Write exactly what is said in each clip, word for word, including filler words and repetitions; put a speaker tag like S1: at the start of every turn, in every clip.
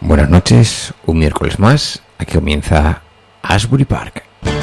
S1: Buenas noches, un miércoles más, aquí comienza Ashbury Park.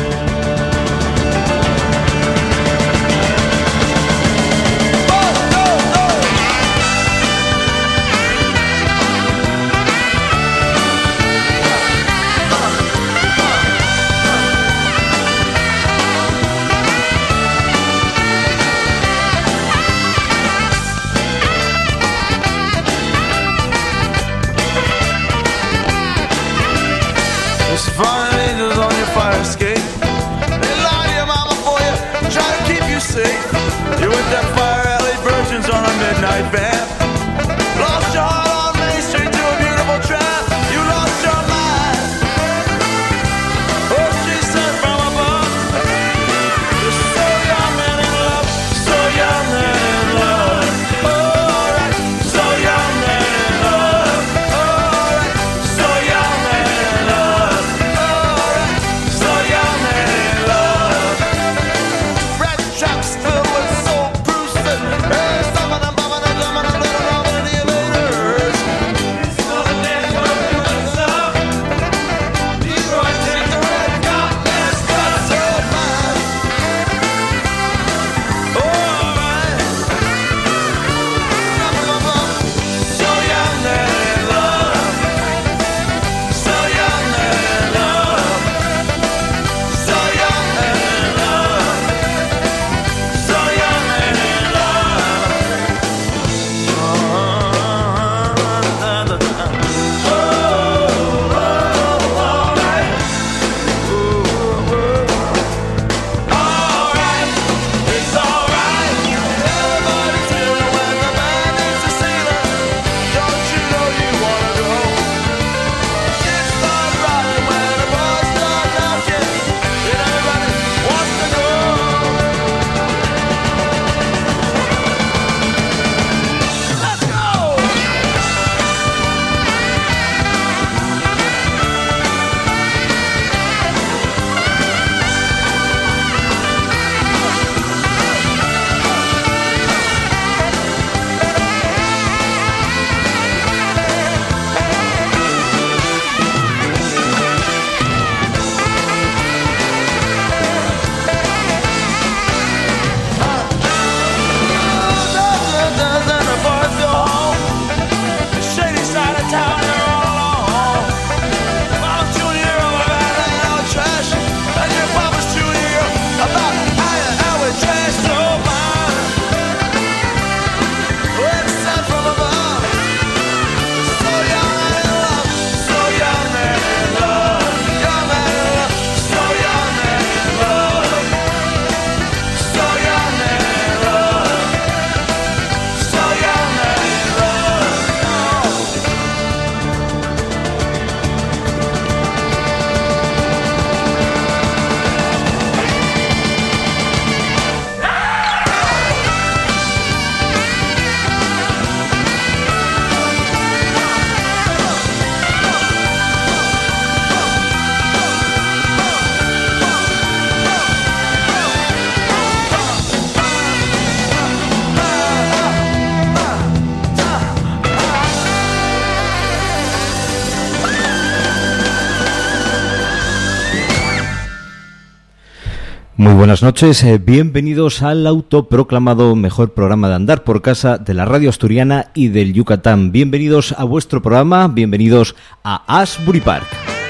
S2: Muy buenas noches, eh, bienvenidos al autoproclamado mejor programa de andar por casa de la radio asturiana y del Yucatán. Bienvenidos a vuestro programa, bienvenidos a Ashbury Park.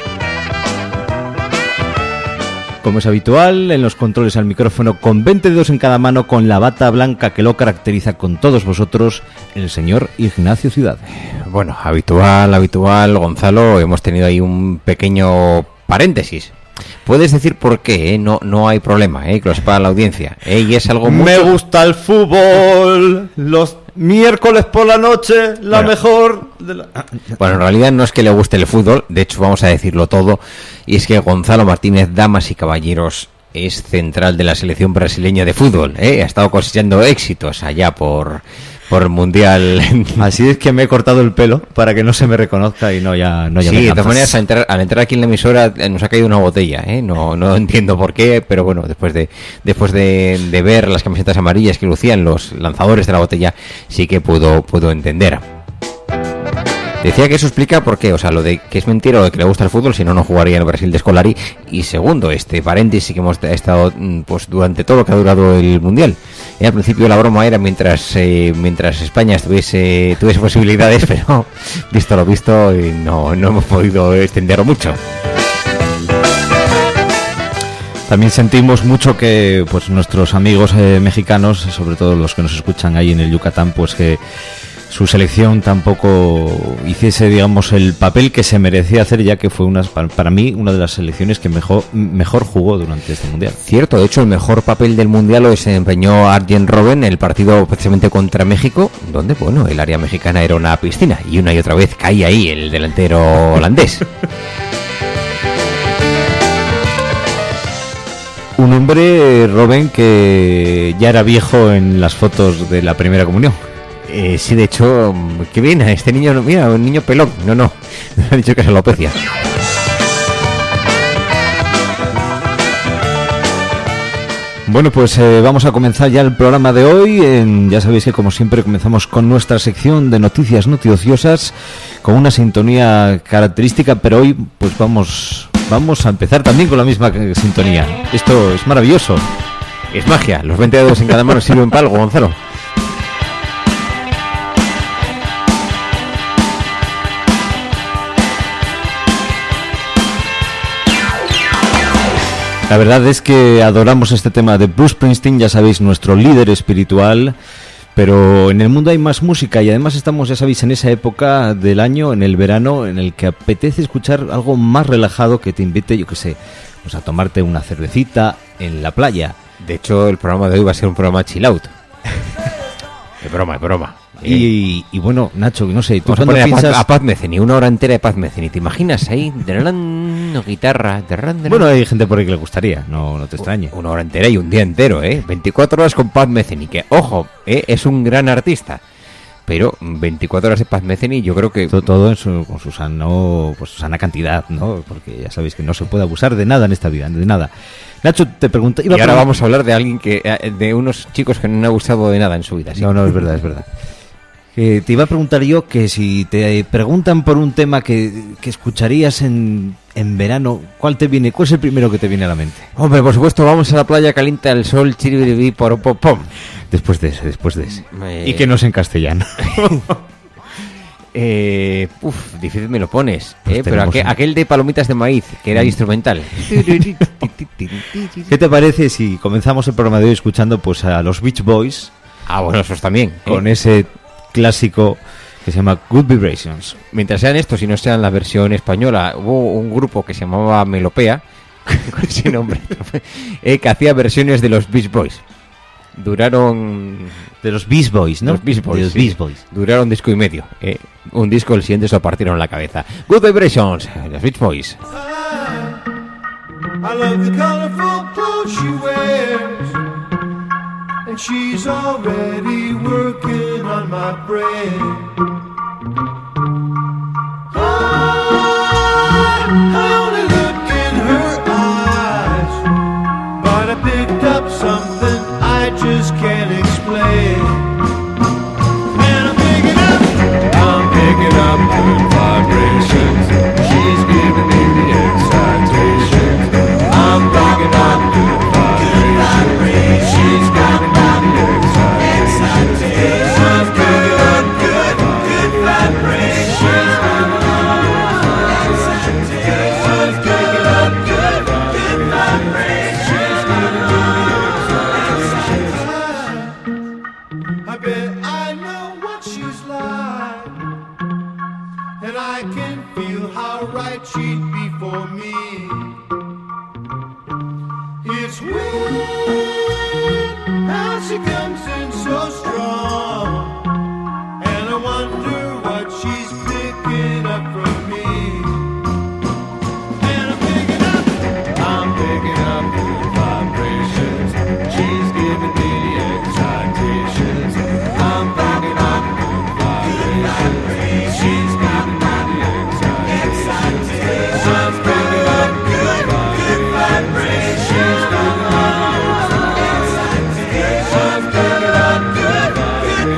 S2: Como es habitual, en los controles al micrófono con veinte dedos en cada mano, con la bata blanca que lo caracteriza con todos vosotros, el señor Ignacio Ciudad.
S1: Bueno, habitual, habitual, Gonzalo, hemos tenido ahí un pequeño paréntesis. Puedes decir por qué, ¿eh? no no hay problema, ¿eh? Que lo sepa la audiencia, ¿eh? Y es algo muy...
S2: Me gusta el fútbol, los miércoles por la noche, la bueno, mejor... De la...
S1: Bueno, en realidad no es que le guste el fútbol, de hecho vamos a decirlo todo, y es que Gonzalo Martínez, damas y caballeros, es central de la selección brasileña de fútbol, ¿eh? Ha estado cosechando éxitos allá por... por el mundial.
S2: Así es que me he cortado el pelo para que no se me reconozca y no ya no ya
S1: sí, de todas maneras al entrar, al entrar aquí en la emisora nos ha caído una botella, ¿eh? no no entiendo por qué, pero bueno, después de después de, de ver las camisetas amarillas que lucían los lanzadores de la botella, sí que puedo puedo entender. Decía que eso explica por qué, o sea, lo de que es mentira, lo de que le gusta el fútbol, si no, no jugaría en el Brasil de Scolari. Y segundo, este paréntesis que hemos estado pues durante todo lo que ha durado el Mundial. Y al principio la broma era mientras eh, mientras España estuviese tuviese posibilidades, pero visto lo visto, no, no hemos podido extenderlo mucho.
S2: También sentimos mucho que pues nuestros amigos eh, mexicanos, sobre todo los que nos escuchan ahí en el Yucatán, pues que su selección tampoco hiciese, digamos, el papel que se merecía hacer, ya que fue una, para mí una de las selecciones que mejor mejor jugó durante este Mundial.
S1: Cierto, de hecho el mejor papel del Mundial lo desempeñó Arjen Robben, el partido precisamente contra México, donde, bueno, el área mexicana era una piscina y una y otra vez caía ahí el delantero holandés.
S2: Un hombre, Robben, que ya era viejo en las fotos de la primera comunión.
S1: Eh, sí, de hecho, qué bien, este niño, mira, un niño pelón. No, no, me ha dicho que es alopecia.
S2: Bueno, pues eh, vamos a comenzar ya el programa de hoy. En, ya sabéis que, como siempre, comenzamos con nuestra sección de noticias noticiosas, con una sintonía característica, pero hoy pues vamos, vamos a empezar también con la misma sintonía. Esto es maravilloso.
S1: Es magia, los veinte dedos en cada mano sirven para algo, Gonzalo.
S2: La verdad es que adoramos este tema de Bruce Springsteen, ya sabéis, nuestro líder espiritual, pero en el mundo hay más música y además estamos, ya sabéis, en esa época del año, en el verano, en el que apetece escuchar algo más relajado que te invite, yo qué sé, pues a tomarte una cervecita en la playa.
S1: De hecho, el programa de hoy va a ser un programa chill out. Es broma, es broma.
S2: Y, y bueno, Nacho, no sé, tú
S1: cuando piensas... A Paz, a Paz Metheny, una hora entera de Paz Metheny, ¿te imaginas ahí? No, guitarra,
S2: bueno, hay gente por ahí que le gustaría, no, no te extrañe.
S1: Una hora entera y un día entero, ¿eh? veinticuatro horas con Paz Metheny, que, ojo, ¿eh? Es un gran artista. Pero veinticuatro horas de Paz Metheny, yo creo que...
S2: Todo, todo en su, con su, sano, pues, su sana cantidad, ¿no? Porque ya sabéis que no se puede abusar de nada en esta vida, de nada. Nacho, te pregunto...
S1: Y ahora vamos a hablar de alguien que... de unos chicos que no han abusado de nada en su vida. ¿sí?
S2: No, no, es verdad, es verdad. Eh, te iba a preguntar yo que si te preguntan por un tema que, que escucharías en, en verano, ¿cuál te viene? ¿Cuál es el primero que te viene a la mente?
S1: Hombre, por supuesto, vamos a la playa, calienta el sol, chiribiribí, por pom pom.
S2: Después de ese, después de ese.
S1: Eh...
S2: Y que no es en castellano.
S1: eh, uf, difícil me lo pones. Pues eh, pero aquel, un... aquel de palomitas de maíz, que era instrumental.
S2: ¿Qué te parece si comenzamos el programa de hoy escuchando pues a los Beach Boys?
S1: Ah, bueno, esos también.
S2: Con
S1: ¿eh?
S2: ese... clásico que se llama Good Vibrations.
S1: Mientras sean estos y no sean la versión española, hubo un grupo que se llamaba Melopea, con ese nombre, eh, que hacía versiones de los Beach Boys. Duraron...
S2: De los Beach Boys, ¿no?
S1: Los Beach Boys,
S2: de los
S1: sí.
S2: Beach Boys.
S1: Duraron un disco y medio. Eh, un disco, el siguiente se lo partieron la cabeza. Good Vibrations, los Beach Boys. I love the colorful clothes she wears. And she's already working on my brain. I, I only look in her eyes, but I picked up something I just can't explain. And I'm picking up, I'm picking up good vibrations. She's giving me the excitation. I'm picking up good vibrations. She's giving me she'd be for me. It's weird how she comes in so strong, and I wonder what she's picking up from me. And I'm picking up, I'm picking up good vibrations. She's giving me the excitations. I'm picking up good vibrations. She's giving me the excitations. I'm picking up good, good vibrations. She's giving me the excitations. I'm picking up good, good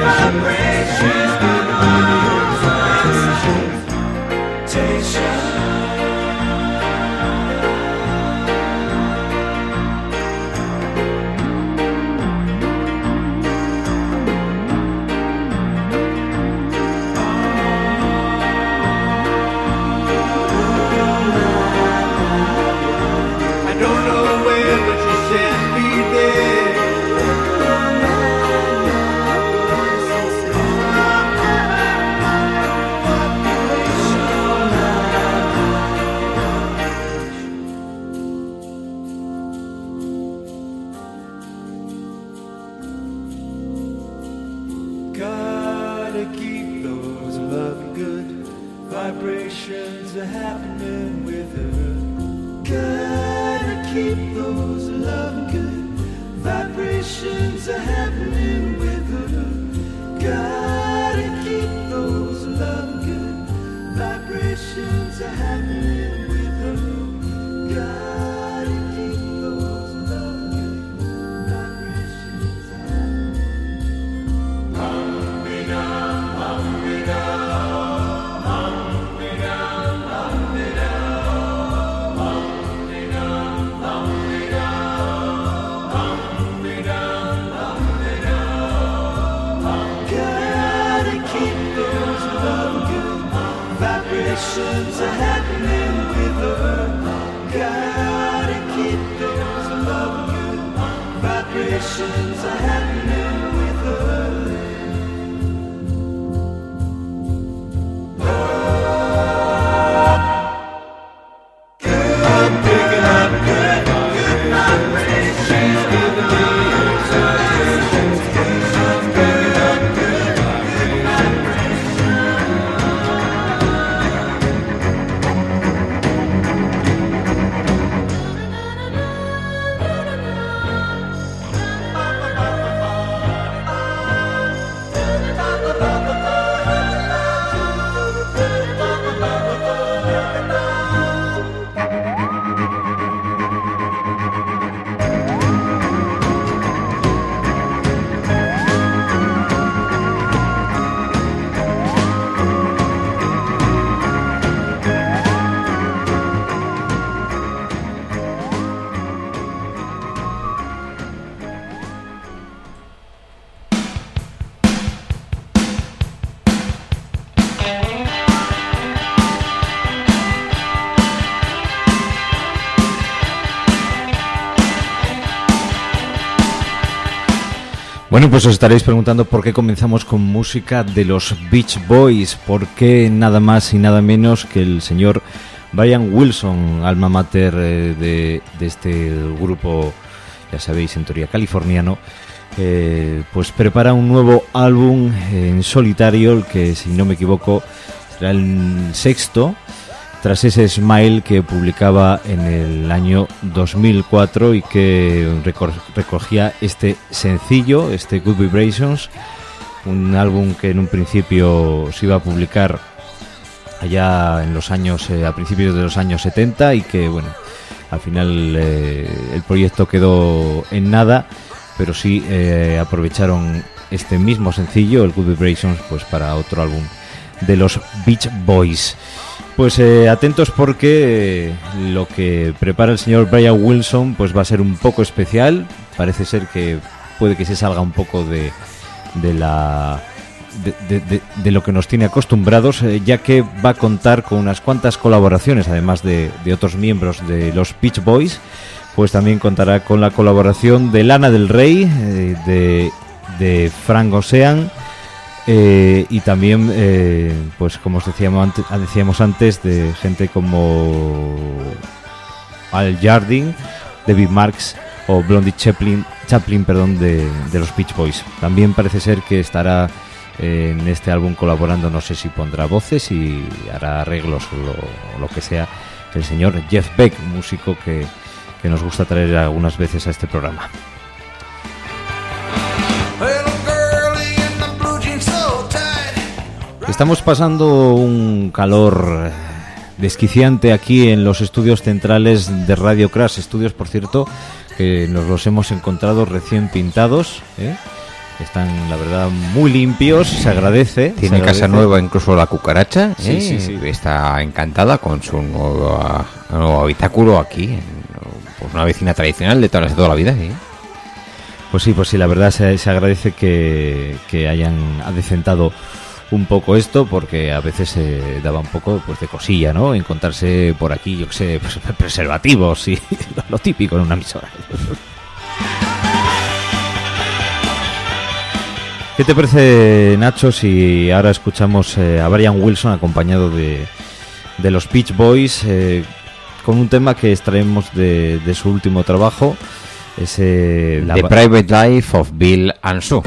S2: Bueno, pues os estaréis preguntando por qué comenzamos con música de los Beach Boys, por qué nada más y nada menos que el señor Brian Wilson, alma mater eh, de, de este grupo, ya sabéis, en teoría californiano, eh, pues prepara un nuevo álbum en solitario, el que, si no me equivoco, será el sexto, tras ese Smile que publicaba en el año dos mil cuatro y que recogía este sencillo, este Good Vibrations, un álbum que en un principio se iba a publicar allá en los años, eh, a principios de los años setenta, y que, bueno, al final eh, el proyecto quedó en nada, pero sí eh, aprovecharon este mismo sencillo, el Good Vibrations, pues para otro álbum de los Beach Boys. Pues eh, atentos porque eh, lo que prepara el señor Brian Wilson pues va a ser un poco especial. Parece ser que puede que se salga un poco de, de la de, de, de, de lo que nos tiene acostumbrados, eh, ya que va a contar con unas cuantas colaboraciones, además de, de otros miembros de los Beach Boys. Pues también contará con la colaboración de Lana del Rey, eh, de, de Frank Ocean, Eh, y también, eh, pues como os decíamos antes, decíamos antes, de gente como Al Jardine, David Marks o Blondie Chaplin, Chaplin perdón, de, de los Beach Boys. También parece ser que estará eh, en este álbum colaborando, no sé si pondrá voces y hará arreglos o lo, o lo que sea, el señor Jeff Beck, músico que, que nos gusta traer algunas veces a este programa. Estamos pasando un calor desquiciante aquí en los estudios centrales de Radio Crash, estudios, por cierto, que nos los hemos encontrado recién pintados, ¿eh? Están, la verdad, muy limpios, se agradece.
S1: Tiene
S2: se
S1: casa
S2: agradece.
S1: nueva, incluso la cucaracha.
S2: Sí,
S1: ¿eh?
S2: sí, sí.
S1: Está encantada con su nuevo, nuevo habitáculo aquí, en, pues una vecina tradicional de toda, de toda la vida. ¿sí?
S2: Pues sí, pues sí, la verdad se, se agradece que, que hayan adecentado un poco esto, porque a veces se daba un poco pues de cosilla, ¿no? Encontrarse por aquí, yo qué sé, pues, preservativos y lo típico en una emisora. ¿Qué te parece, Nacho, si ahora escuchamos eh, a Brian Wilson acompañado de, de los Beach Boys eh, con un tema que extraemos de, de su último trabajo, ese
S1: The
S2: la...
S1: Private Life of Bill and Sue.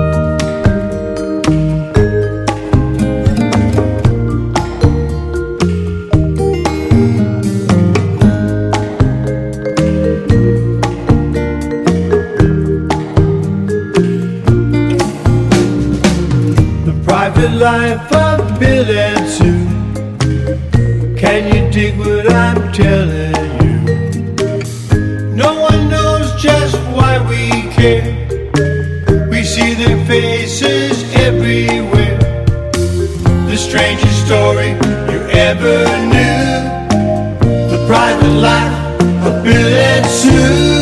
S3: Life of Bill and Sue. Can you dig what I'm telling you? No one knows just why we care. We see their faces everywhere. The strangest story you ever knew. The private life of Bill and Sue.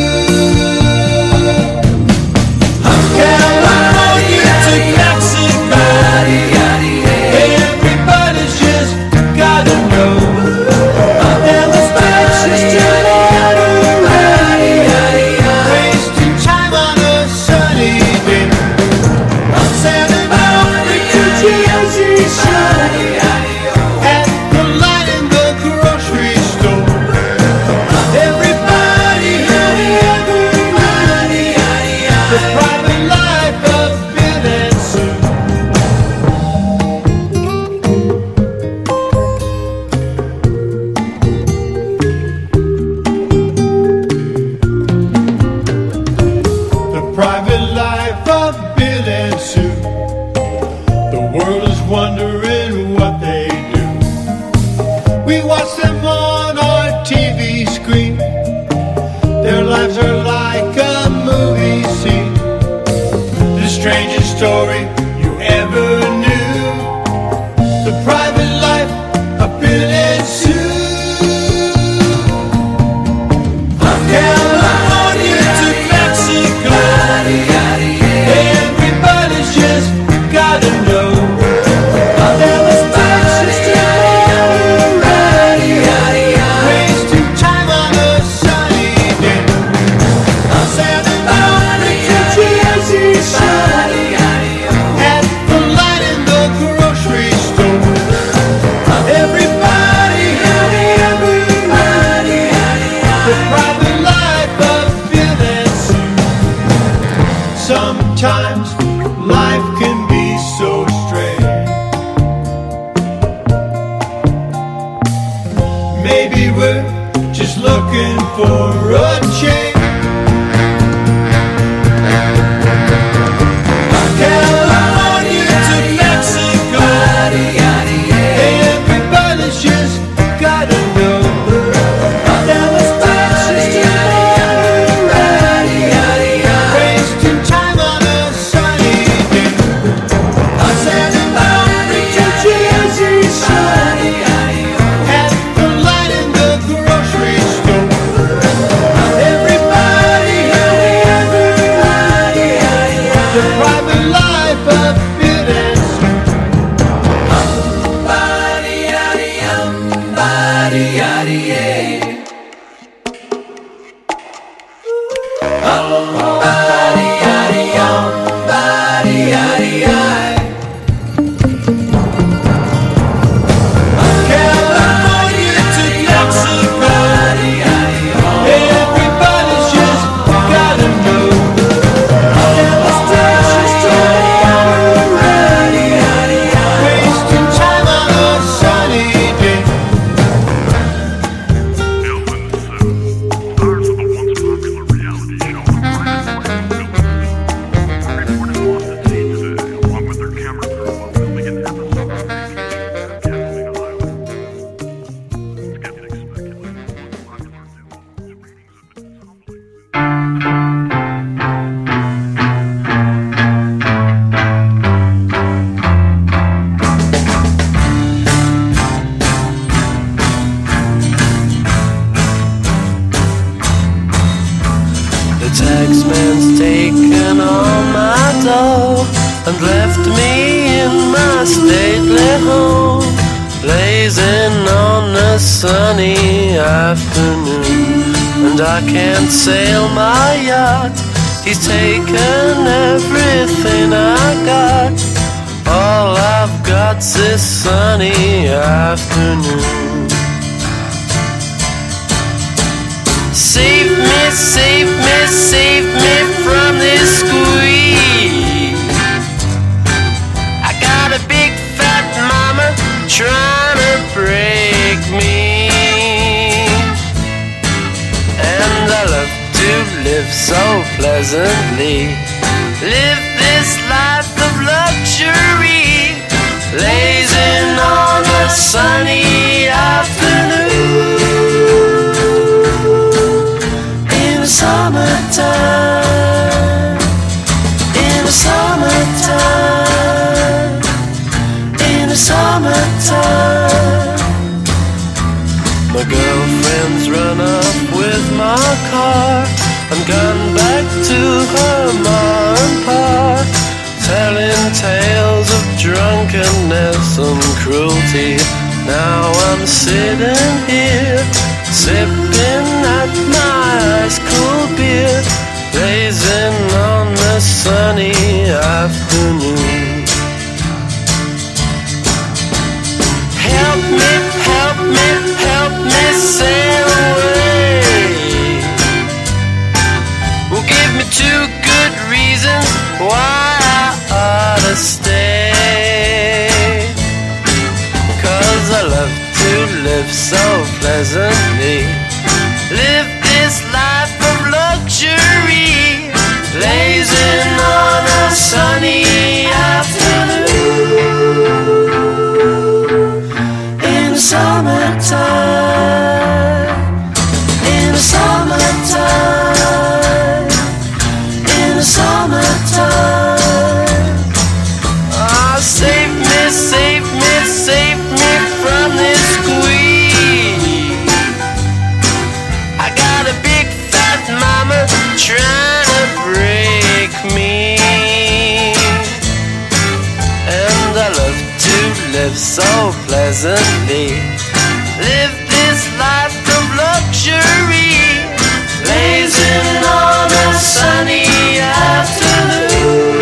S3: Story you ever knew. The private life of Bill and Sue. From California to Mexico, everybody's just gotta know. There was Texas to Colorado, wasting time on a sunny day. Santa Monica to Jersey Shore. Sometimes life can be so strange. Maybe we're just looking for a change. California to Mexico, everybody's just gotta know. There was Texas to Colorado, wasting time on a sunny day. Santa Monica to Jersey Shore, at the light in the grocery store. Everybody, everybody, the private life of Bill and Sue. Body, yaddy, yum, body, yaddy, yeah. Oh, body, yaddy, yum, body, yaddy, yeah. California to Mexico, everybody's just gotta know. There was Texas to Colorado, wasting time on a sunny day.
S4: taxman's taken all my dough and left me in my stately home, blazing on a sunny afternoon. And I can't sail my yacht, he's taken everything I got. All I've got's this sunny afternoon. Save me, save me, save me from this squeeze. I got a big fat mama trying to break me, and I love to live so pleasantly, live this life of luxury, blazing on a sunny afternoon. In the summertime, in the summertime, in the summertime. My girlfriend's run up with my car and gone back to her ma and pa, telling tales of drunkenness and cruelty. Now I'm sitting here, sipping at my ice cool beer, blazing on the sunny afternoon. Help me, help me, help me sail away. Well, give me two good reasons why I ought to stay. 'Cause I love to live so pleasantly, live this life of luxury, blazing on a sunny afternoon. In the summertime, in the summertime, in the summertime. Oh, save me, save me, save me from this squeeze. I got a big fat mama trying to break me, and I love to live so pleasantly, live this life of luxury, blazing on a sunny afternoon.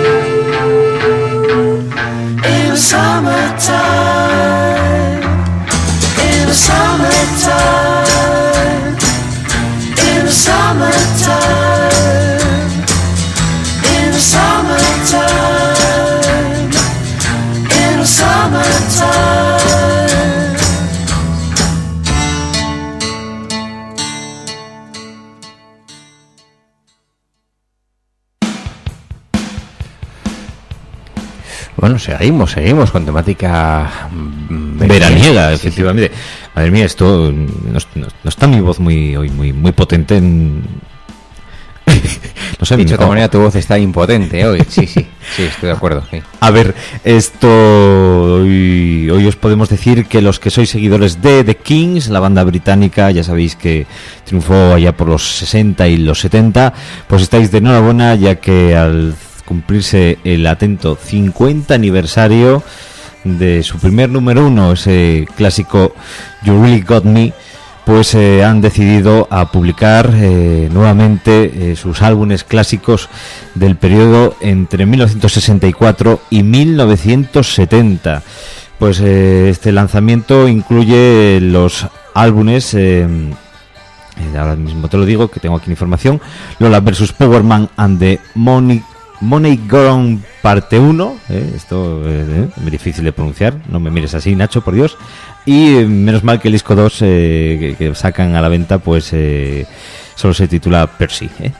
S4: In the summertime, in the summertime, in the summertime, in the summertime, in the summertime.
S1: Bueno, seguimos, seguimos con temática mm,
S2: veraniega,
S1: sí,
S2: efectivamente. Sí. Madre mía, esto no, no, no está mi voz muy hoy muy muy potente en...
S1: No sé, dicho de otra manera, tu voz está impotente hoy. Sí, sí, sí, estoy de acuerdo. Sí.
S2: A ver, esto hoy, hoy os podemos decir que los que sois seguidores de The Kings, la banda británica, ya sabéis que triunfó allá por los sesenta y los setenta, pues estáis de enhorabuena, ya que al cumplirse el atento cincuenta aniversario de su primer número uno, ese clásico You Really Got Me, pues eh, han decidido a publicar eh, nuevamente eh, sus álbumes clásicos del periodo entre mil novecientos sesenta y cuatro y mil novecientos setenta. Pues eh, este lanzamiento incluye los álbumes, eh, ahora mismo te lo digo, que tengo aquí la información: Lola versus Power Man and the Money Money Gone parte uno, eh, esto eh, es muy difícil de pronunciar, no me mires así, Nacho, por Dios. Y eh, menos mal que el disco dos eh, que, que sacan a la venta, pues eh, solo se titula Percy, ¿eh?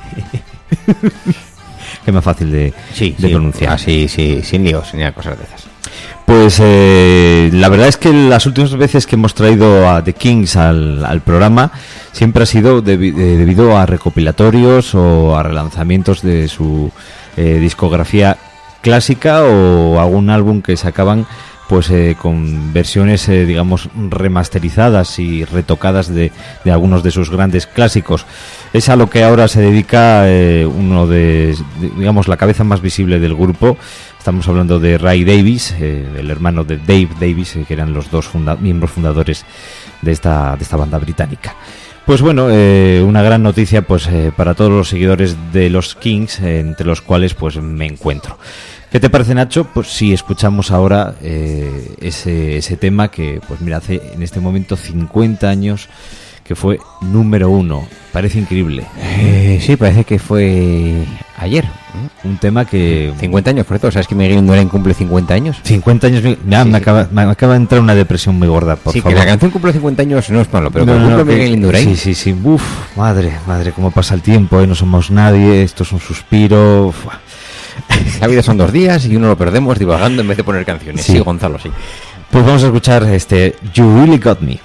S2: Que es más fácil de,
S1: sí,
S2: de
S1: sí,
S2: pronunciar.
S1: Así, sí, sin líos, sin cosas de esas.
S2: Pues eh, la verdad es que las últimas veces que hemos traído a The Kings al, al programa siempre ha sido debi- de, debido a recopilatorios o a relanzamientos de su eh, discografía clásica o algún álbum que sacaban pues eh, con versiones, eh, digamos, remasterizadas y retocadas de, de algunos de sus grandes clásicos. Es a lo que ahora se dedica eh, uno de, de, digamos, la cabeza más visible del grupo. Estamos hablando de Ray Davies, eh, el hermano de Dave Davies, eh, que eran los dos funda- miembros fundadores de esta, de esta banda británica. Pues bueno, eh, una gran noticia pues eh, para todos los seguidores de los Kings, eh, entre los cuales pues me encuentro. ¿Qué te parece, Nacho? Pues si escuchamos ahora eh, ese, ese tema que, pues mira, hace en este momento cincuenta años que fue número uno. Parece increíble.
S1: Eh, sí, parece que fue ayer.
S2: Un tema que...
S1: cincuenta años, por cierto. ¿Sabes que Miguel Indurain cumple cincuenta años?
S2: cincuenta años... Ya,
S1: Sí,
S2: me,
S1: sí.
S2: acaba, me acaba de entrar una depresión muy gorda, por
S1: sí,
S2: favor.
S1: que la canción cumple cincuenta años no es malo, pero
S2: No,
S1: que
S2: no,
S1: cumple
S2: no, que-
S1: Miguel Indurain.
S2: Sí, sí, sí. Uf, madre, madre, cómo pasa el tiempo, ¿eh? No somos nadie, esto es un suspiro. Uf.
S1: La vida son dos días y uno lo perdemos divagando en vez de poner canciones.
S2: Sí.
S1: Sí, Gonzalo, sí.
S2: Pues vamos a escuchar este You Really Got Me.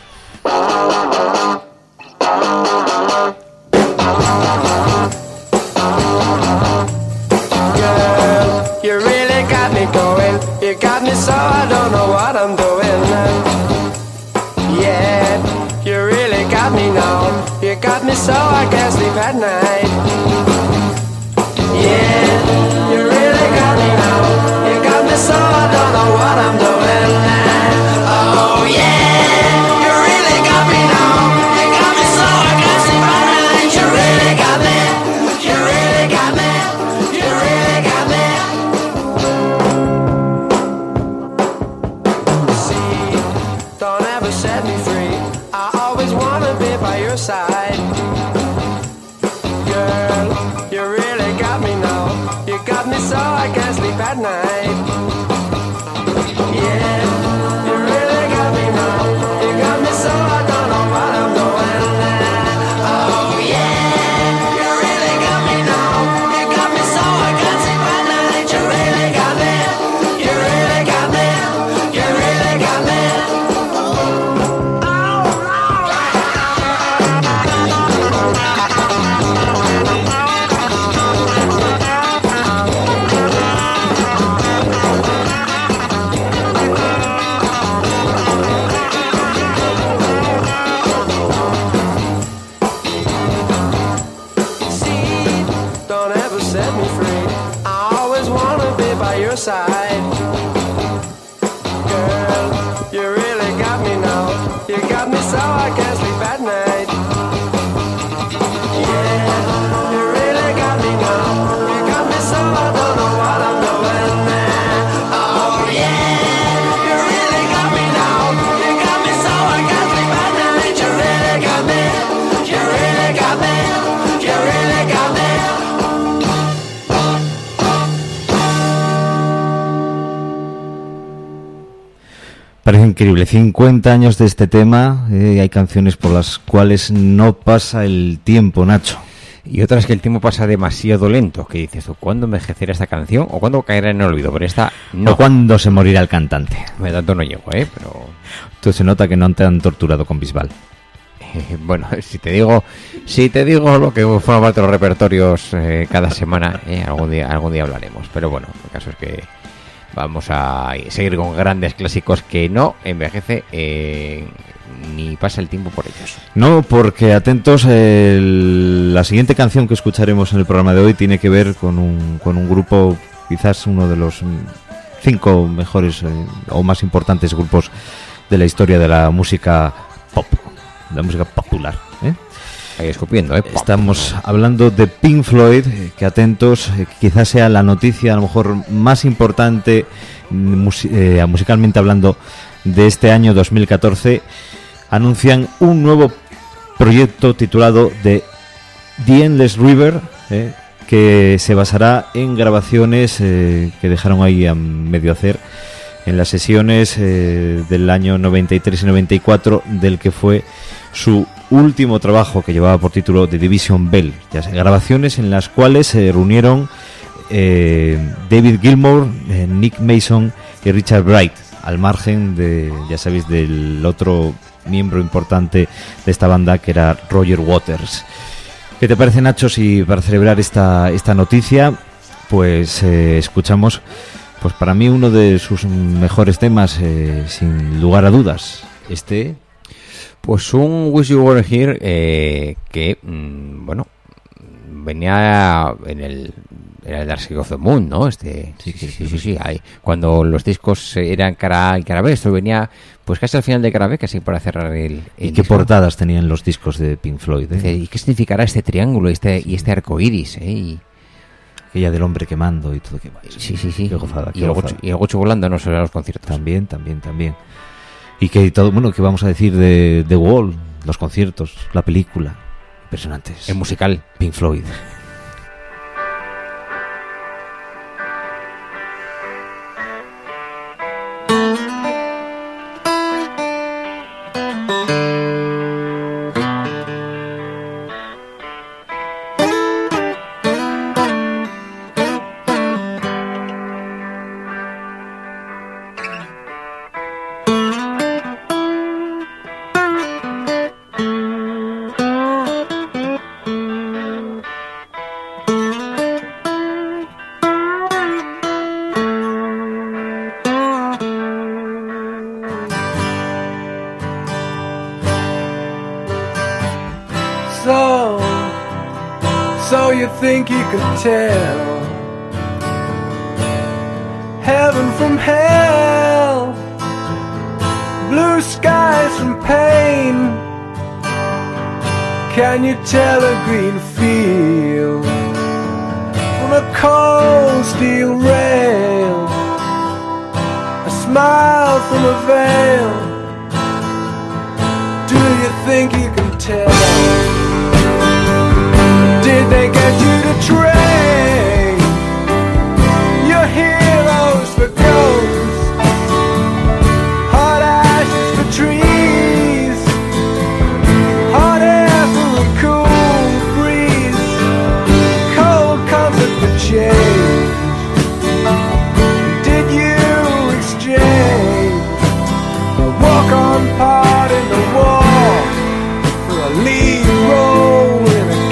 S4: Girl, you really got me going. You got me so I don't know what I'm doing. Yeah, you really got me now. You got me so I can't sleep at night. Yeah, you really got me now. You got me so I don't know what I'm doing. Oh yeah, you really got me now. You got me so I can't sleep at night. You really got me. You really got me. You really got me. See, don't ever set me free. I always wanna be by your side. Girl, you really got me now. You got me so I can't sleep at night. Yeah, you really got me now. You got me so I don't know what I'm doing. Oh yeah, you really got me now. You got me so I can't sleep at night. You really got me. You really got me. You really got me. See, don't ever set me free. I always wanna be by your side. Girl, you really got me now. You got me so I can't sleep at night. Yeah, you really got me now. You got me so I don't know what I'm doing. Oh yeah, you really got me now. You got me so I can't sleep at night. You really got me. You really got me. You really got me.
S2: Parece increíble, cincuenta años de este tema, eh, hay canciones por las cuales no pasa el tiempo, Nacho.
S1: Y otras que el tiempo pasa demasiado lento. Que dices tú, ¿cuándo envejecerá esta canción? ¿O cuándo caerá en el olvido? Pero esta no.
S2: ¿O cuándo se morirá el cantante?
S1: Me tanto no llego, ¿eh? Pero...
S2: Tú se nota que no te han torturado con Bisbal.
S1: Eh, bueno, si te digo si te digo lo que forma parte de los repertorios eh, cada semana, eh, algún día algún día hablaremos. Pero bueno, el caso es que vamos a seguir con grandes clásicos que no envejece eh, ni pasa el tiempo por ellos.
S2: No, porque atentos, el- la siguiente canción que escucharemos en el programa de hoy tiene que ver con un, con un grupo, quizás uno de los mm, cinco mejores eh, o más importantes grupos de la historia de la música pop, de la música popular, ¿eh?
S1: Ahí escupiendo, ¿eh?
S2: Estamos hablando de Pink Floyd, eh, que atentos, eh, quizás sea la noticia a lo mejor más importante mm, musi- eh, musicalmente hablando de este año dos mil catorce. Anuncian un nuevo proyecto titulado The, The Endless River, eh, que se basará en grabaciones eh, que dejaron ahí a medio hacer en las sesiones eh, del año noventa y tres y noventa y cuatro, del que fue su último trabajo, que llevaba por título The Division Bell. Ya sé, grabaciones en las cuales se reunieron eh, David Gilmour, eh, Nick Mason y Richard Wright, al margen de, ya sabéis, del otro miembro importante de esta banda, que era Roger Waters. ¿Qué te parece, Nacho, si para celebrar esta, esta noticia pues eh, escuchamos Pues para mí uno de sus mejores temas, eh, sin lugar a dudas, este...
S1: Pues un Wish You Were Here eh, que, mmm, bueno, venía en el, era el Dark Side of the Moon, ¿no? Este, sí, sí, sí, sí, sí, ahí. Cuando los discos eran cara A y cara B, esto venía pues casi al final de cara B, casi para cerrar el... el
S2: ¿Y qué
S1: disco.
S2: portadas tenían los discos de Pink Floyd? ¿eh?
S1: ¿Y qué significará este triángulo este, y este arco iris? ¿eh? Y,
S2: aquella del hombre quemando y todo. Que,
S1: sí, sí, sí.
S2: Qué gozada, qué
S1: y, el
S2: gozada.
S1: gocho, y el gocho volando no solo en los conciertos.
S2: También, también, también. Y que todo, bueno, ¿qué vamos a decir de The Wall? Los conciertos, la película. Impresionantes.
S1: El musical.
S2: Pink Floyd.
S3: So, so you think you could tell heaven from hell, blue skies from pain? Can you tell a green field from a cold steel rail, a smile from a veil? Do you think you can tell? Did they get you to train your heroes for ghosts, hot ashes for trees, hot air for a cool breeze, cold comfort for change? Did you exchange a walk-on part in the war for a lead role in a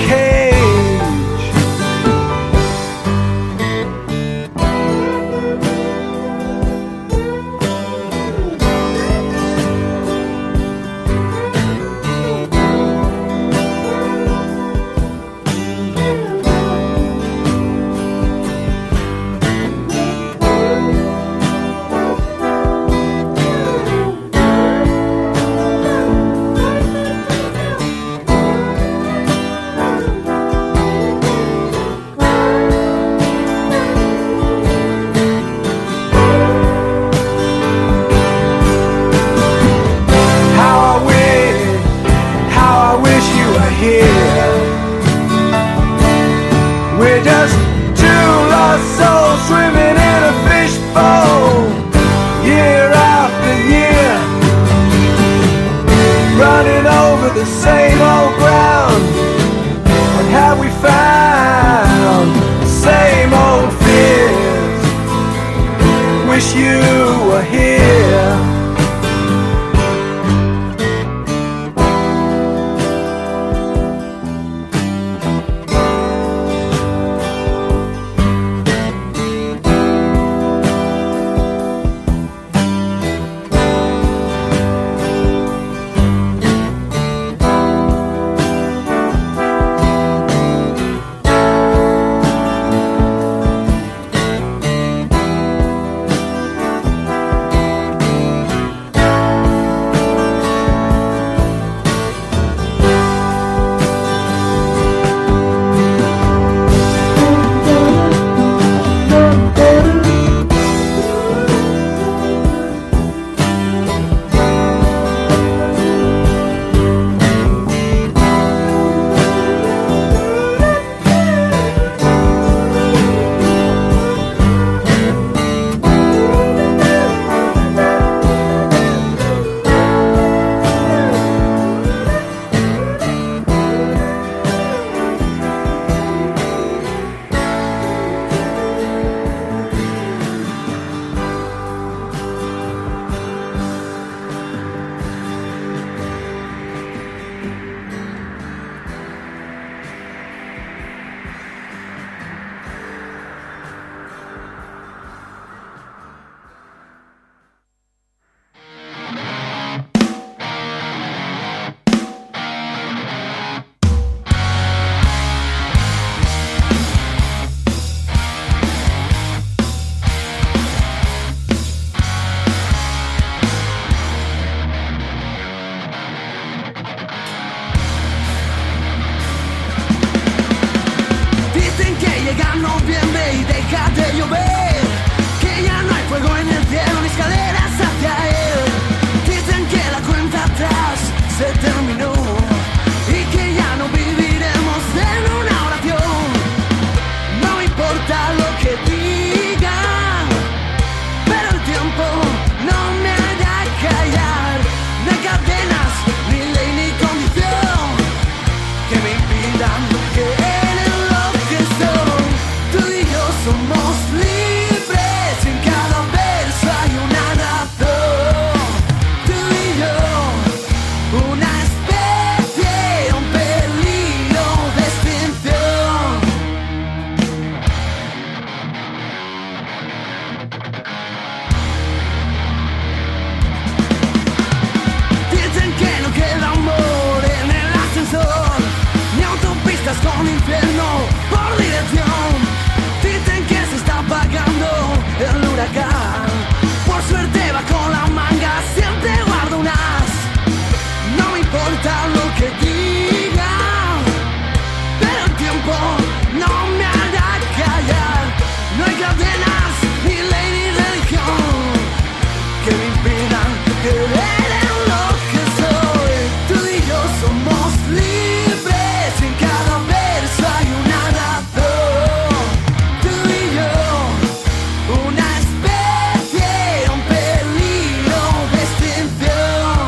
S3: the same old ground. What have we found? The same old fears. Wish you were here.
S5: deja de llover, que ya no hay fuego en el cielo ni escaleras hacia él. Dicen que la cuenta atrás se terminó y que ya no viviremos en una oración. No me importa lo que digan, pero el tiempo no me hará callar. No hay cadenas, ni ley ni condición que me impidan creer en lo que soy. Tú y yo somos libres, en cada verso hay una razón. Tú y yo, una especie, un peligro de extinción. Dicen que no queda amor en el ascensor, ni autopistas con infierno por dirección. Dicen que se está apagando el huracán. Por suerte va con la manga, siempre guardo un as. No me importa lo que digan, pero el tiempo no me hará callar. No hay cadenas, ni ley ni religión que me impidan creer en lo que soy. Tú y yo somos libres, en cada verso hay una razón. Tú y yo, una especie, un peligro de extinción.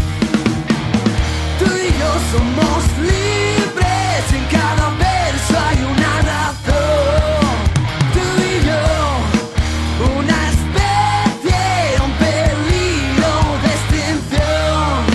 S5: Tú y yo somos libres, en cada verso hay una razón. Tú y yo, una especie, un peligro de extinción.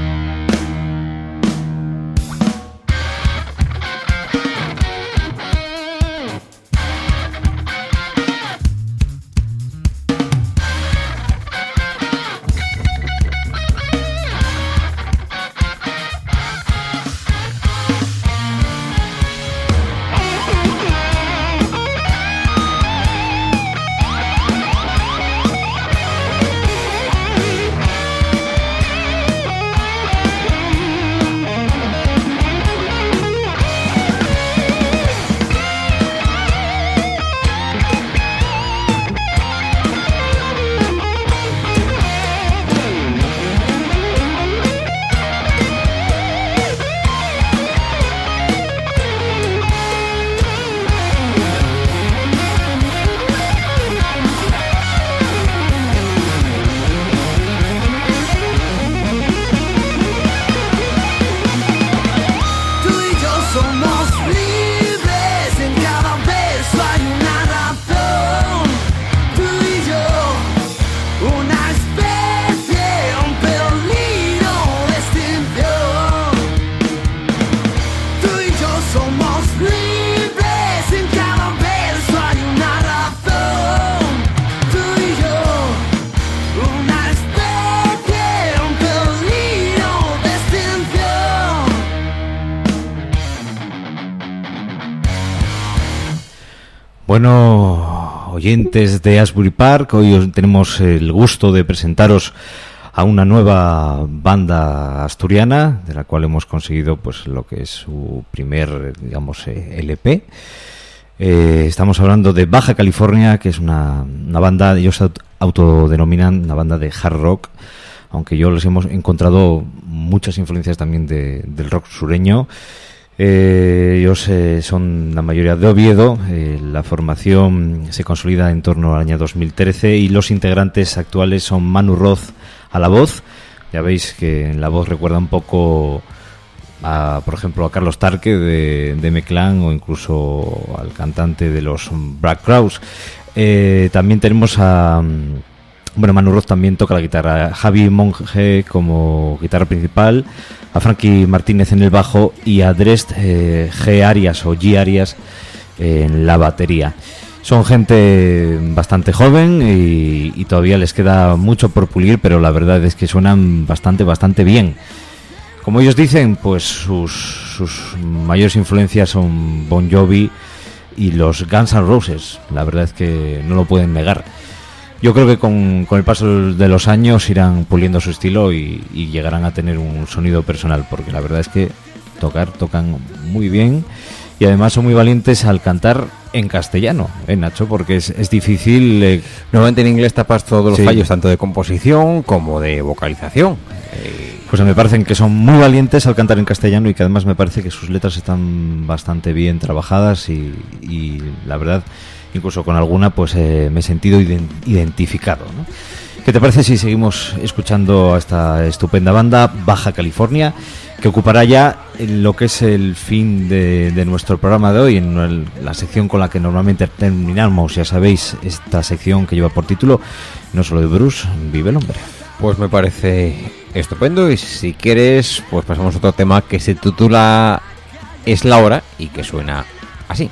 S5: Tú y yo somos libres, en cada verso hay una razón. Tú y yo, una especie, un peligro de extinción. Tú y yo somos libres, en cada verso hay una razón. Tú y yo, una especie, un peligro de extinción.
S2: Bueno, oyentes de Asbury Park, hoy os tenemos el gusto de presentaros a una nueva banda asturiana, de la cual hemos conseguido pues lo que es su primer, digamos, eh, L P. Eh, estamos hablando de Baja California, que es una, una banda, ellos se autodenominan una banda de hard rock, aunque yo les hemos encontrado muchas influencias también de, del rock sureño. Eh, ellos eh, son la mayoría de Oviedo. Eh, la formación se consolida en torno al año dos mil trece y los integrantes actuales son Manu Roth a la voz. Ya veis que en la voz recuerda un poco a, por ejemplo, a Carlos Tarque de, de M-Clan o incluso al cantante de los Black Crowes. Eh, también tenemos a... Bueno, Manu Roth también toca la guitarra, Javi Monge como guitarra principal, a Frankie Martínez en el bajo y a Drest eh, G Arias o G Arias eh, en la batería. Son gente bastante joven y, y todavía les queda mucho por pulir, pero la verdad es que suenan bastante, bastante bien. Como ellos dicen, pues sus, sus mayores influencias son Bon Jovi y los Guns N' Roses. La verdad es que no lo pueden negar. Yo creo que con, con el paso de los años irán puliendo su estilo y, y llegarán a tener un sonido personal, porque la verdad es que tocar, tocan muy bien y además son muy valientes al cantar en castellano, ¿eh, Nacho? Porque es, es difícil... Eh...
S1: Normalmente en inglés tapas todos los
S2: Sí.
S1: fallos, tanto de composición como de vocalización. Eh,
S2: Pues me parecen que son muy valientes al cantar en castellano y que además me parece que sus letras están bastante bien trabajadas y, y la verdad, incluso con alguna pues eh, me he sentido ident- identificado, ¿no? ¿Qué te parece si seguimos escuchando a esta estupenda banda Baja California, que ocupará ya lo que es el fin de, de nuestro programa de hoy, en el- la sección con la que normalmente terminamos, ya sabéis, esta sección que lleva por título No solo de Bruce, vive el hombre.
S1: Pues me parece estupendo, y si quieres, pues pasamos a otro tema que se titula Es la hora y que suena así.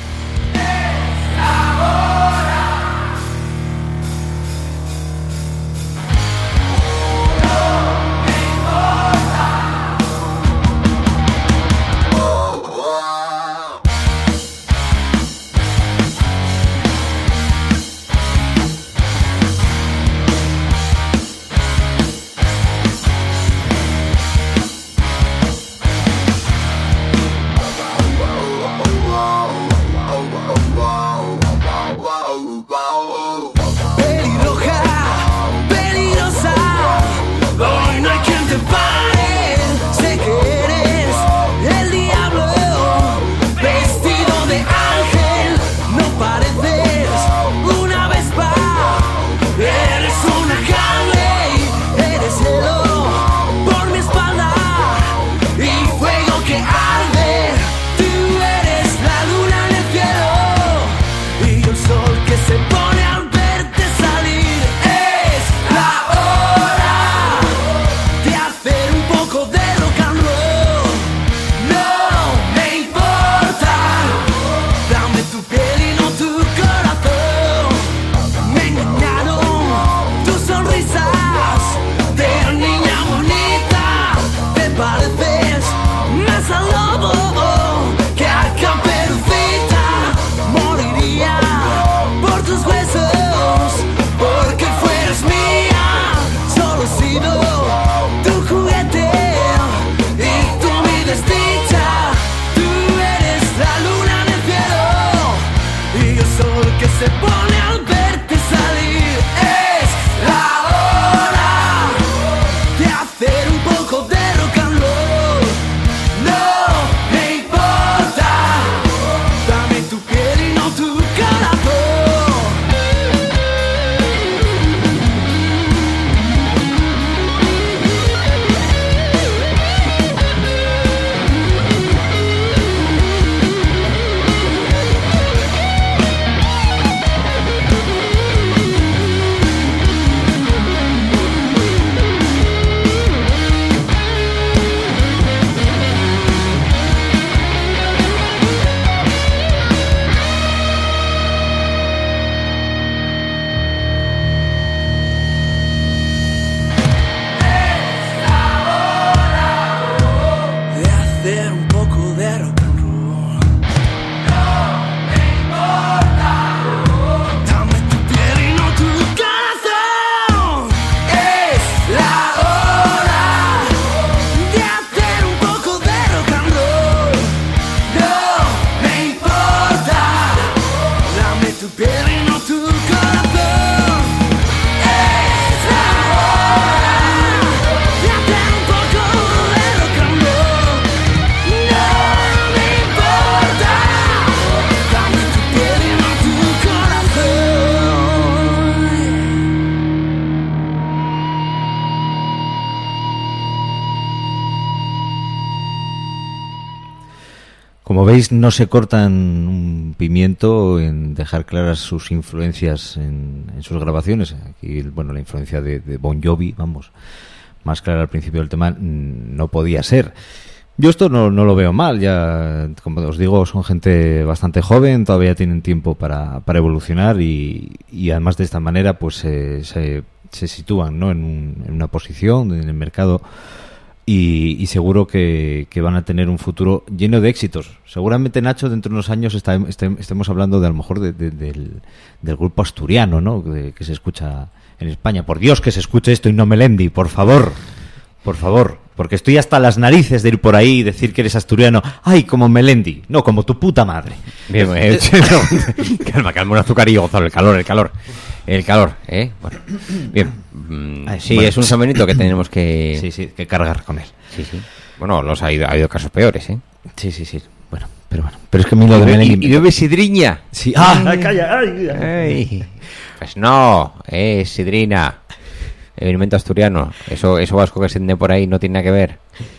S5: Pelirroja, peligrosa, hoy no hay quien te pare. Sé que eres el diablo, vestido de ángel. No pareces una vespa, eres una Harley. Eres hielo por mi espalda y fuego que arde. Tú eres la luna en el cielo y el sol que se pone al verte salir. Es la hora de hacer un poco de rock and roll. No me importa, dame tu piel y no tu corazón. Me engañaron tus sonrisas de niña bonita. Te pareces más al lobo que a Caperucita. Moriría por tus huesos, porque fueras mía. Solo he sido tu juguete y tú mi desdicha. Tú eres la luna en el cielo y el sol que se pone al verte salir. Es la hora de hacer un poco de rock and roll. No me importa, dame tu piel y no tu corazón. De hacer un poco de rock and roll. No me importa, dame tu piel y no tu corazón. Es la hora de hacer un poco de rock and roll. No me importa, dame tu piel y no tu corazón. Es la hora de hacer un poco de rock and roll. No me importa, dame tu piel y no tu corazón.
S2: Como veis, no se cortan un pimiento en dejar claras sus influencias en, en sus grabaciones. Aquí, bueno, la influencia de, de Bon Jovi, vamos, más clara al principio del tema, mm, no podía ser. Yo esto no, no lo veo mal, ya, como os digo, son gente bastante joven, todavía tienen tiempo para, para evolucionar y, y además de esta manera pues eh, se, se sitúan, ¿no?, en, un, en una posición en el mercado. Y, y seguro que, que van a tener un futuro lleno de éxitos. Seguramente, Nacho, dentro de unos años está, este, estemos hablando de a lo mejor de, de, del, del grupo asturiano, ¿no?, de, que se escucha en España. Por Dios, que se escuche esto y no Melendi, por favor. Por favor. Porque estoy hasta las narices de ir por ahí y decir que eres asturiano. ¡Ay, como Melendi! No, como tu puta madre.
S1: Bien, eh, calma, calma, un azucarillo, Gonzalo, el calor, el calor. El calor, ¿eh? Bueno, bien. Mm,
S2: Ay,
S1: sí,
S2: bueno.
S1: es un San Benito que tenemos que...
S2: Sí, sí, que cargar con él.
S1: Sí, sí. Bueno, los ha habido, ha habido casos peores, ¿eh?
S2: Sí, sí, sí. Bueno, pero bueno. Pero es que a mí lo de
S1: ¿Y,
S2: Melendi...
S1: y bebe sidriña?
S2: Sí. ¡Ah! ¡Calla! ¡Ay!
S1: Ay. Pues no, es sidrina. El alimento asturiano. Eso, eso vasco que se entiende por ahí no tiene nada que ver.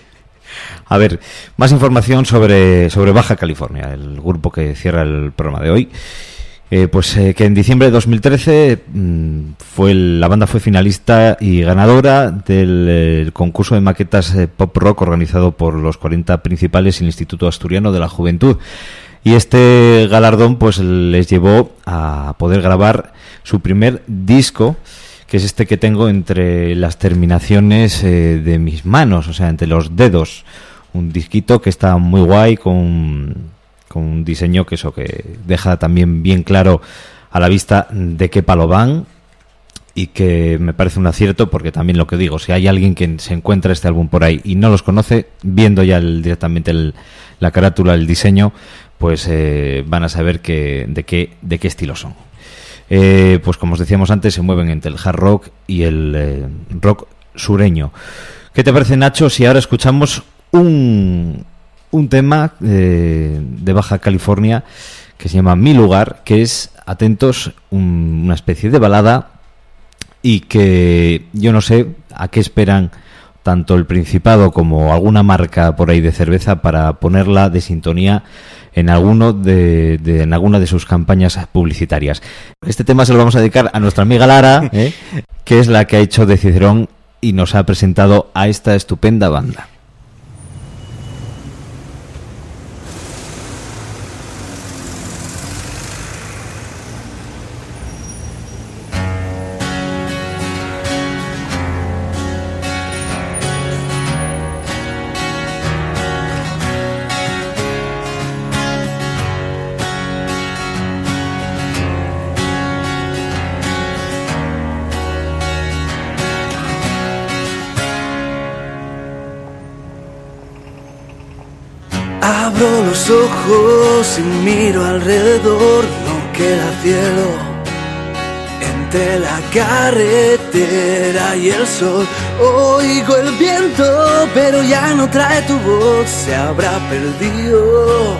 S2: A ver, más información sobre, sobre Baja California, el grupo que cierra el programa de hoy. Eh, pues eh, que en diciembre de dos mil trece mmm, fue el, la banda fue finalista y ganadora del eh, concurso de maquetas eh, pop rock organizado por los cuarenta principales y el Instituto Asturiano de la Juventud. Y este galardón pues les llevó a poder grabar su primer disco, que es este que tengo entre las terminaciones eh, de mis manos, o sea, entre los dedos. Un disquito que está muy guay, con, con un diseño que eso que deja también bien claro a la vista de qué palo van, y que me parece un acierto, porque también lo que digo, si hay alguien que se encuentra este álbum por ahí y no los conoce, viendo ya el, directamente el, la carátula, el diseño, pues eh, van a saber que, de qué de qué estilo son. Eh, pues como os decíamos antes, se mueven entre el hard rock y el eh, rock sureño. ¿Qué te parece, Nacho, si ahora escuchamos un, un tema eh, de Baja California que se llama Mi Lugar, que es, atentos, un, una especie de balada, y que yo no sé a qué esperan tanto el Principado como alguna marca por ahí de cerveza para ponerla de sintonía en alguno de, de en alguna de sus campañas publicitarias. Este tema se lo vamos a dedicar a nuestra amiga Lara, ¿eh? que es la que ha hecho de Cicerón y nos ha presentado a esta estupenda banda.
S5: Abro los ojos y miro alrededor, no queda cielo. Entre la carretera y el sol, oigo el viento, pero ya no trae tu voz, se habrá perdido.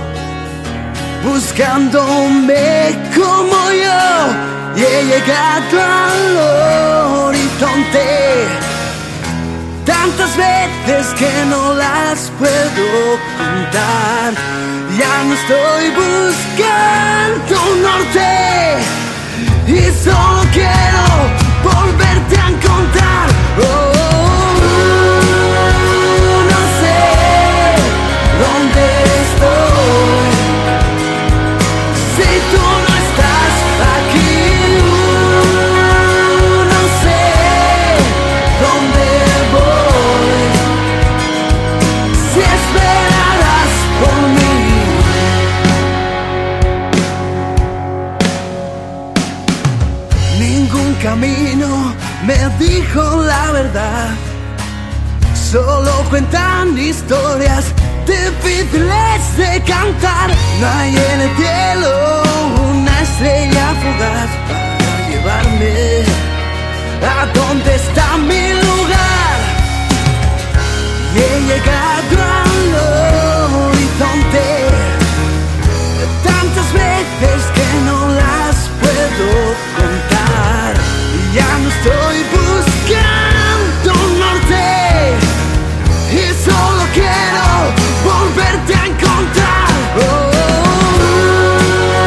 S5: Buscándome como yo, y he llegado al horizonte. Tantas veces que no las puedo contar. Ya no estoy buscando un norte, y solo quiero volverte a encontrar. Oh, no sé dónde estoy si tú no estás aquí. No sé dónde voy, si esperarás por mí. Ningún camino me dijo la verdad, solo cuentan historias difíciles de cantar. No hay en el cielo una estrella fugaz para llevarme a donde está mi lugar. Y he llegado al horizonte tantas veces que no las puedo contar. Ya no estoy buscando un norte, y solo quiero volverte a encontrar. Oh,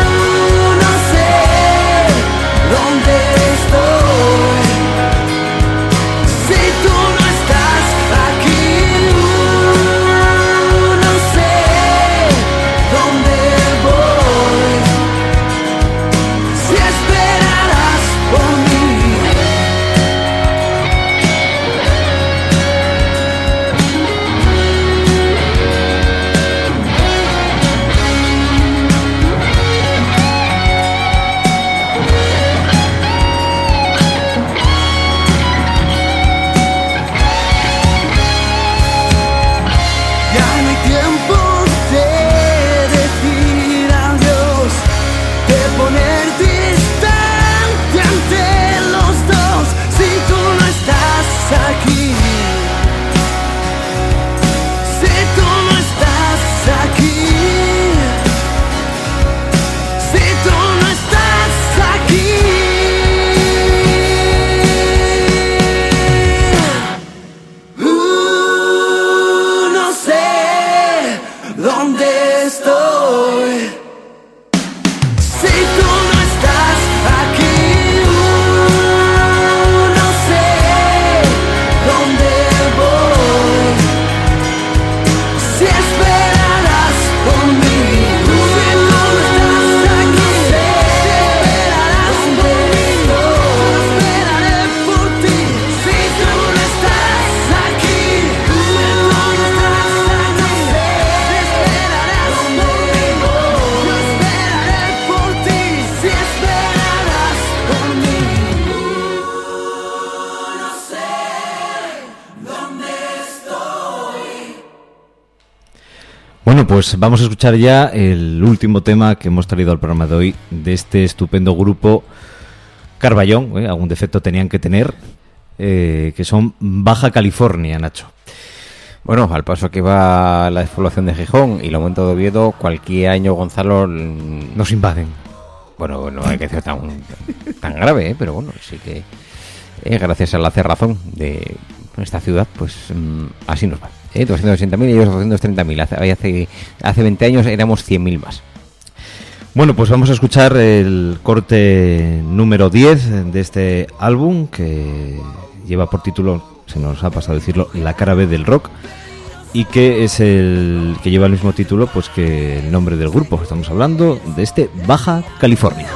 S2: Bueno, pues vamos a escuchar ya el último tema que hemos traído al programa de hoy de este estupendo grupo Carballón, ¿eh? Algún defecto tenían que tener, eh, que son Baja California, Nacho.
S1: Bueno, al paso que va la despoblación de Gijón y el aumento de Oviedo, cualquier año, Gonzalo...
S2: Nos invaden.
S1: Bueno, no hay que decir tan, tan grave, ¿eh? Pero bueno, sí que eh, gracias a la cerrazón de esta ciudad, pues mmm, así nos va. ¿eh? doscientos ochenta mil y ellos doscientos treinta mil. Hace, hace, hace veinte años éramos cien mil más.
S2: Bueno, pues vamos a escuchar el corte número diez de este álbum que lleva por título, se nos ha pasado decirlo, La cara B del rock, y que es el que lleva el mismo título pues que el nombre del grupo. Estamos hablando de este Baja California.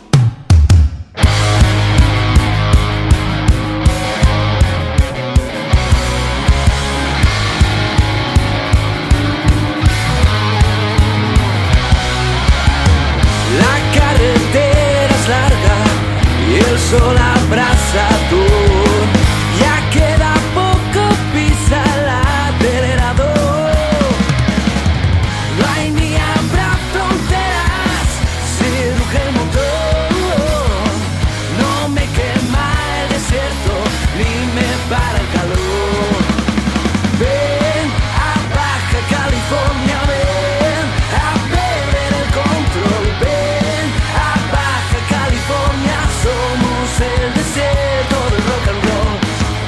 S5: La carretera es larga y el sol abraza todo. Ya queda poco, pisa el acelerador. No hay ni habrá fronteras si ruge el motor. No me quema el desierto ni me para el calor. Ven a Baja California, ven a perder el control. Ven a Baja California, somos el desierto del rock and roll.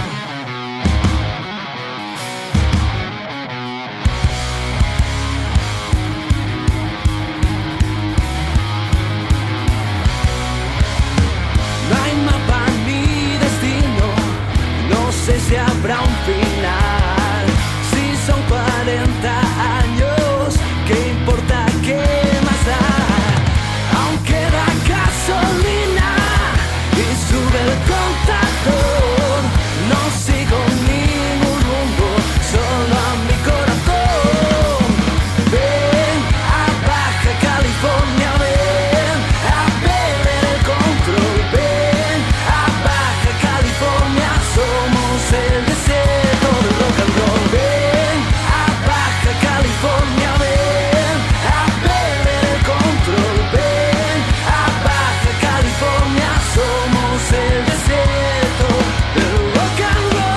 S5: No hay mapa ni destino, no sé si habrá un final. Si son cuarenta años, ¿qué importa qué más da? Aunque da gasolina y sube el contador, no sigo ningún rumbo, solo a mi corazón. Ven a Baja California, ven a perder el control. Ven a Baja California, somos el desierto del rock and roll. Ven a Baja California, ven a perder el control. Ven a Baja California, somos el desierto del rock and roll.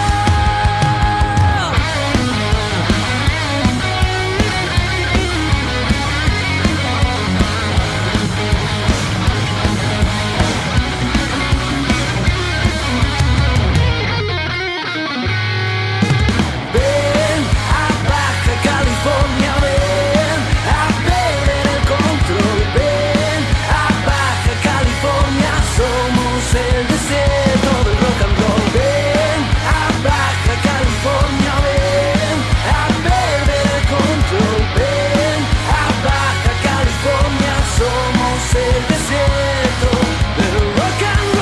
S5: Ven a Baja California, ven a perder el control. Ven a Baja California, somos el desierto del rock and roll. Ven a Baja California, ven a perder el control. Ven a Baja California, somos el desierto del rock and roll.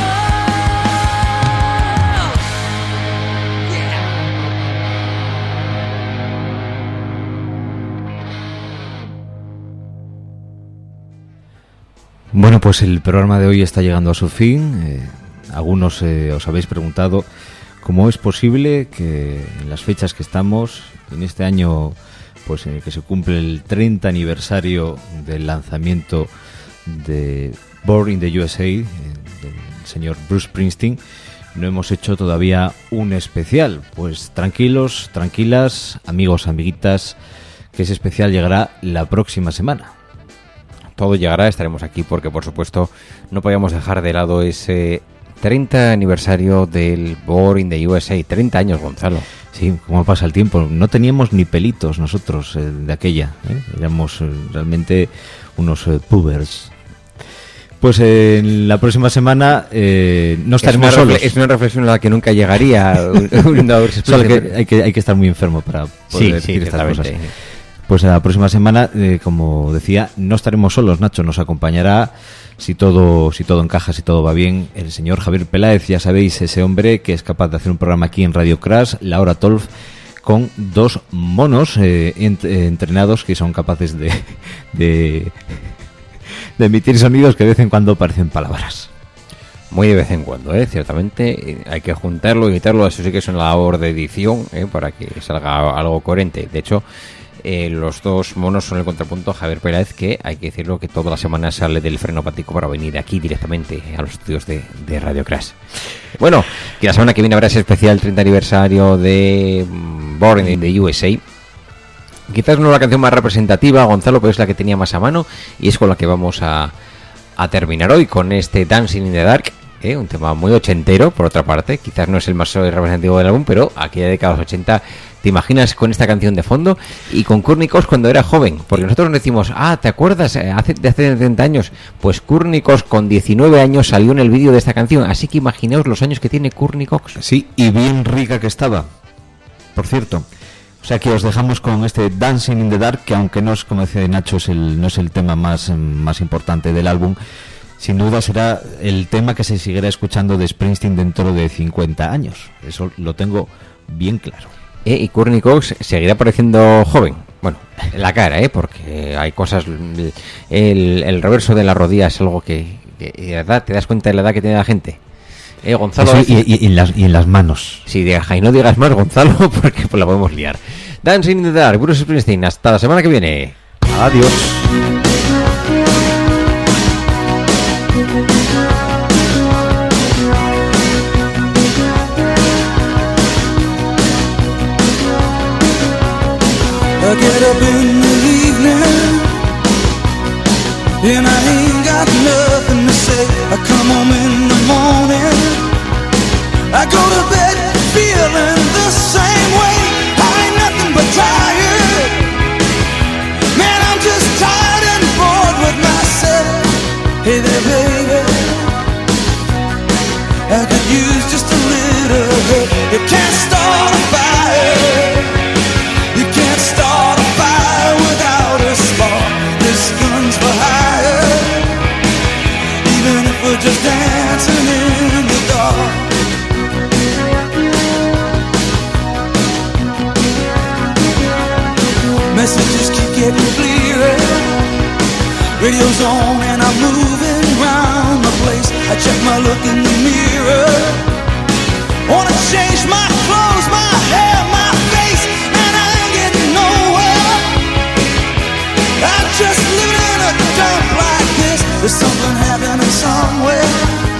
S2: Bueno, pues el programa de hoy está llegando a su fin. Eh, algunos eh, os habéis preguntado cómo es posible que en las fechas que estamos, en este año pues en el que se cumple el treinta aniversario del lanzamiento de Born in the U S A, eh, del señor Bruce Springsteen, no hemos hecho todavía un especial. Pues tranquilos, tranquilas, amigos, amiguitas, que ese especial llegará la próxima semana.
S1: Todo llegará, estaremos aquí porque, por supuesto, no podíamos dejar de lado ese treinta aniversario del Born in the U S A. treinta años, Gonzalo.
S2: Sí, cómo pasa el tiempo. No teníamos ni pelitos nosotros eh, de aquella. ¿eh? Éramos eh, realmente unos eh, pubers. Pues eh, en la próxima semana eh, no estaremos
S1: es una
S2: solos.
S1: refle- es una reflexión a la que nunca llegaría. un- un-
S2: Solo que hay, que hay que estar muy enfermo para poder
S1: Sí,
S2: decir
S1: sí,
S2: estas cosas.
S1: ciertamente.
S2: Pues la próxima semana, eh, como decía, no estaremos solos, Nacho. Nos acompañará, si todo, si todo encaja, si todo va bien, el señor Javier Peláez. Ya sabéis, ese hombre que es capaz de hacer un programa aquí en Radio Crash, la hora Tolf, con dos monos eh, ent- eh, entrenados que son capaces de, de, de emitir sonidos que de vez en cuando parecen palabras.
S1: Muy de vez en cuando, ¿eh? Ciertamente. eh, Hay que juntarlo y quitarlo. Eso sí que es una labor de edición, ¿eh? Para que salga algo coherente. De hecho, eh, los dos monos son el contrapunto a Javier Peláez, que hay que decirlo que toda la semana sale del frenopático para venir aquí directamente a los estudios de, de Radio Crash. Bueno, que la semana que viene habrá ese especial treinta aniversario de um, Born in the U S A. Quizás no la canción más representativa, Gonzalo, pero es la que tenía más a mano y es con la que vamos a, a terminar hoy, con este Dancing in the Dark. ¿Eh? Un tema muy ochentero, por otra parte. Quizás no es el más representativo del álbum, pero aquí de década de los ochenta, te imaginas con esta canción de fondo y con Courtney Cox cuando era joven, porque nosotros nos decimos, ah, ¿te acuerdas? Hace, de hace treinta años, pues Courtney Cox con diecinueve años salió en el vídeo de esta canción, así que imaginaos los años que tiene Courtney Cox.
S2: Sí, y bien rica que estaba, por cierto. O sea que os dejamos con este Dancing in the Dark, que aunque no es, como decía Nacho, es el, no es el tema más, más importante del álbum, sin duda será el tema que se seguirá escuchando de Springsteen dentro de cincuenta años. Eso lo tengo bien claro.
S1: Eh, y Courtney Cox seguirá pareciendo joven. Bueno, en la cara, ¿eh? Porque hay cosas... El, el reverso de la rodilla es algo que, que de verdad te das cuenta de la edad que tiene la gente. Eh, Gonzalo...
S2: Eso, y, y, y, en las, y en las manos.
S1: Sí, deja, y no digas más, Gonzalo, porque pues la podemos liar. Dancing in the Dark, Bruce Springsteen. Hasta la semana que viene.
S2: Adiós.
S6: I get up in the evening and I ain't got nothing to say. I come home in the morning, I go to bed feeling the same way. I ain't nothing but tired, man, I'm just tired and bored with myself. Hey there baby, I could use just a little help. You can't start a fire, you can't start a fire without a spark. This gun's for hire, even if we're just dancing in the dark. Messages keep getting clearer, radio's on and I'm moving round the place. I check my look in the mirror, wanna change my clothes, my hair, my face, and I ain't getting nowhere. I'm just living in a dump like this. There's something happening somewhere,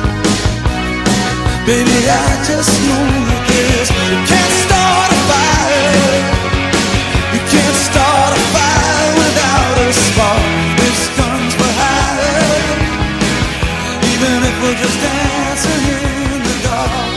S6: baby, I just know that this. You can't start a fire, you can't start a fire without a spark. This gun's for hire, even if we're just dancing in the dark.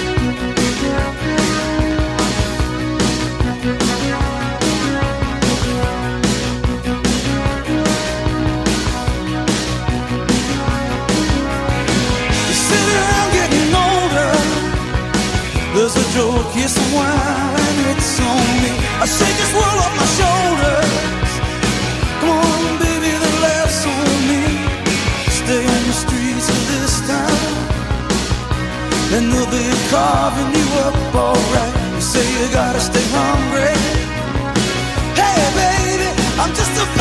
S6: There's a joke, here's some wine, and it's on me. I shake this world off my shoulders. Come on, baby, the laughs on me. Stay on the streets of this town, and they'll be carving you up alright. You say you gotta stay hungry. Hey, baby, I'm just a